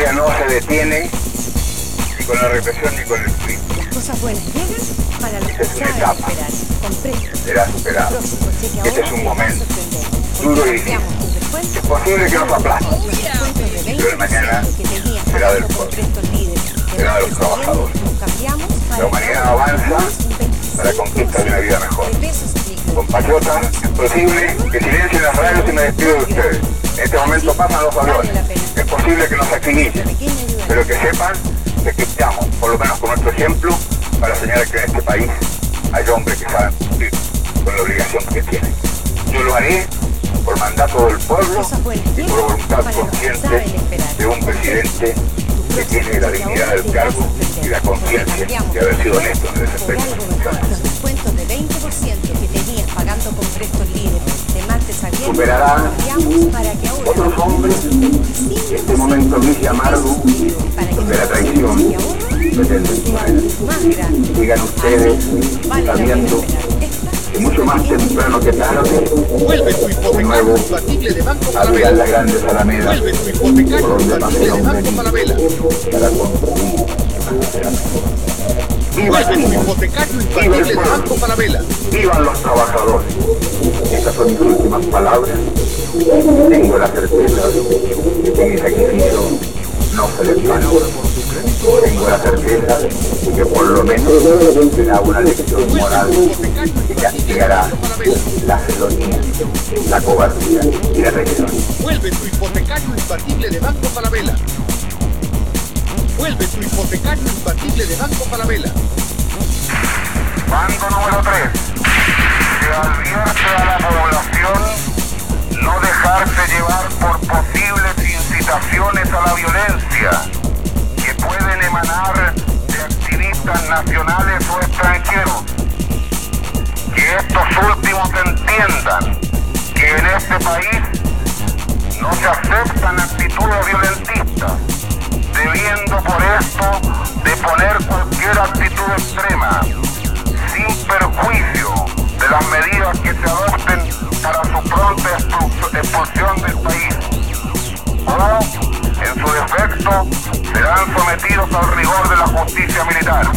violencia no se detiene ni con la represión ni con el juicio. Las cosas buenas llegan para los que saben esperar. Compré. Será superado. Este es un momento duro y difícil. Es posible que nos aplaste, pero el mañana será del pueblo, será de los trabajadores. La humanidad avanza para la conquista de una vida mejor. Compatriotas, es posible que silencien las radios y me despido de ustedes. En este momento pasan los aviones. Es posible que nos acribillen, pero que sepan que aquí estamos, por lo menos con nuestro ejemplo, para señalar que en este país hay hombres que saben cumplir con la obligación que tienen. Yo lo haré por mandato del pueblo y por voluntad consciente de un presidente que tiene la dignidad del cargo y la conciencia de haber sido honesto en el desempeño de sus funciones. Los descuentos de 20% que tenías pagando con Prestos Líderes de martes a viernes, Superarán para que ahora otros hombres este momento gris y amargo donde la traición pretende imponer. Digan ustedes, sabiendo que mucho más temprano que tarde, de nuevo, abrirán las grandes alamedas por donde pase el hombre para construir una sociedad mejor. ¡Viva el pueblo! ¡Vivan los trabajadores! Estas son mis últimas palabras. Tengo la certeza de que mi sacrificio no se les vano. Tengo la certeza de que por lo menos será una lección moral que castigará la felonía, la cobardía y la traición. Vuelve tu hipotecario imbatible de Banco Falabella. Vuelve tu hipotecario imbatible de Banco Falabella. Mando número 3. Se advierte a la población no dejarse llevar por posibles incitaciones a la violencia que pueden emanar de activistas nacionales o extranjeros. Que estos últimos entiendan que en este país no se aceptan actitudes violentistas, debiendo por esto deponer cualquier actitud extrema, sin perjuicio de las medidas que se adopten para su pronta expulsión del país, o, en su defecto, serán sometidos al rigor de la justicia militar.